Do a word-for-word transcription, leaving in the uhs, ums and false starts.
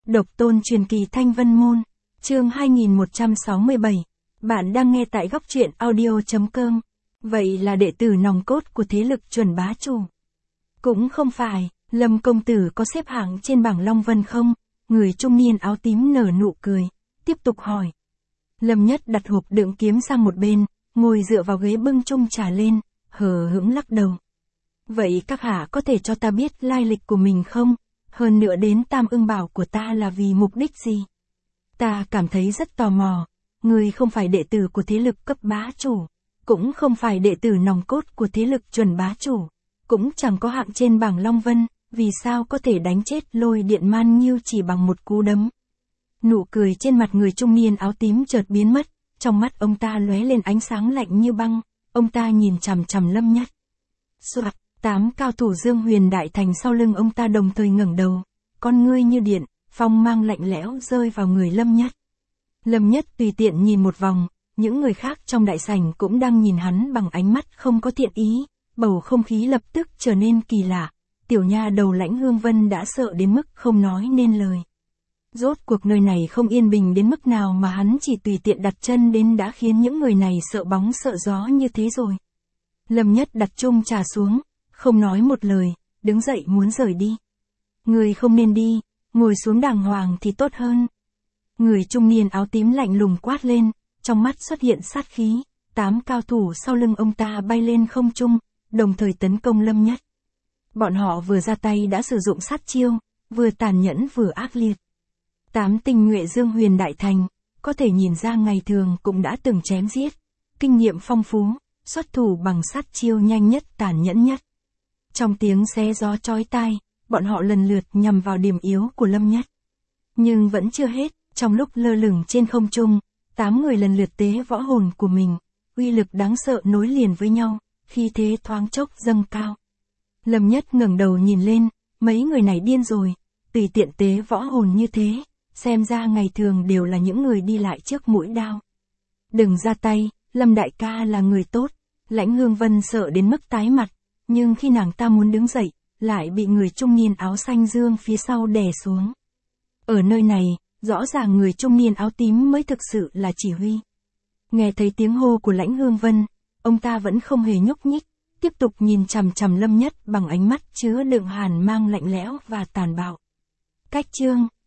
Độc tôn truyền kỳ Thanh Vân Môn, chương hai nghìn một trăm sáu mươi bảy. Bạn đang nghe tại góc truyện audio chấm com. Vậy là đệ tử nòng cốt của thế lực chuẩn bá chủ. Cũng không phải, Lâm công tử có xếp hạng trên bảng Long Vân không? Người trung niên áo tím nở nụ cười, tiếp tục hỏi. Lâm Nhất đặt hộp đựng kiếm sang một bên, ngồi dựa vào ghế bưng chung trà lên, hờ hững lắc đầu. Vậy các hạ có thể cho ta biết lai lịch của mình không? Hơn nữa đến Tam Ưng Bảo của ta là vì mục đích gì? Ta cảm thấy rất tò mò. Người không phải đệ tử của thế lực cấp bá chủ, cũng không phải đệ tử nòng cốt của thế lực chuẩn bá chủ, cũng chẳng có hạng trên bảng Long Vân, vì sao có thể đánh chết Lôi Điện Man Nghiêu chỉ bằng một cú đấm? Nụ cười trên mặt người trung niên áo tím chợt biến mất, trong mắt ông ta lóe lên ánh sáng lạnh như băng, ông ta nhìn chằm chằm Lâm Nhất. Soạt, tám cao thủ Dương Huyền Đại Thành sau lưng ông ta đồng thời ngẩng đầu, con ngươi như điện, phong mang lạnh lẽo rơi vào người Lâm Nhất. Lâm Nhất tùy tiện nhìn một vòng, những người khác trong đại sảnh cũng đang nhìn hắn bằng ánh mắt không có thiện ý, bầu không khí lập tức trở nên kỳ lạ, tiểu nha đầu Lãnh Hương Vân đã sợ đến mức không nói nên lời. Rốt cuộc nơi này không yên bình đến mức nào mà hắn chỉ tùy tiện đặt chân đến đã khiến những người này sợ bóng sợ gió như thế rồi. Lâm Nhất đặt chung trà xuống, không nói một lời, đứng dậy muốn rời đi. Người không nên đi, ngồi xuống đàng hoàng thì tốt hơn. Người trung niên áo tím lạnh lùng quát lên, trong mắt xuất hiện sát khí, tám cao thủ sau lưng ông ta bay lên không trung, đồng thời tấn công Lâm Nhất. Bọn họ vừa ra tay đã sử dụng sát chiêu, vừa tàn nhẫn vừa ác liệt. Tám tinh nhuệ Dương Huyền Đại Thành, có thể nhìn ra ngày thường cũng đã từng chém giết, kinh nghiệm phong phú, xuất thủ bằng sát chiêu nhanh nhất tàn nhẫn nhất. Trong tiếng xé gió chói tai, bọn họ lần lượt nhằm vào điểm yếu của Lâm Nhất. Nhưng vẫn chưa hết, trong lúc lơ lửng trên không trung, tám người lần lượt tế võ hồn của mình, uy lực đáng sợ nối liền với nhau, khi thế thoáng chốc dâng cao. Lâm Nhất ngẩng đầu nhìn lên, mấy người này điên rồi, tùy tiện tế võ hồn như thế, xem ra ngày thường đều là những người đi lại trước mũi đao. Đừng ra tay, Lâm đại ca là người tốt. Lãnh Hương Vân sợ đến mức tái mặt, nhưng khi nàng ta muốn đứng dậy, lại bị người trung niên áo xanh dương phía sau đè xuống. Ở nơi này, rõ ràng người trung niên áo tím mới thực sự là chỉ huy. Nghe thấy tiếng hô của Lãnh Hương Vân, ông ta vẫn không hề nhúc nhích, tiếp tục nhìn chằm chằm Lâm Nhất bằng ánh mắt chứa đựng hàn mang lạnh lẽo và tàn bạo. Cách chương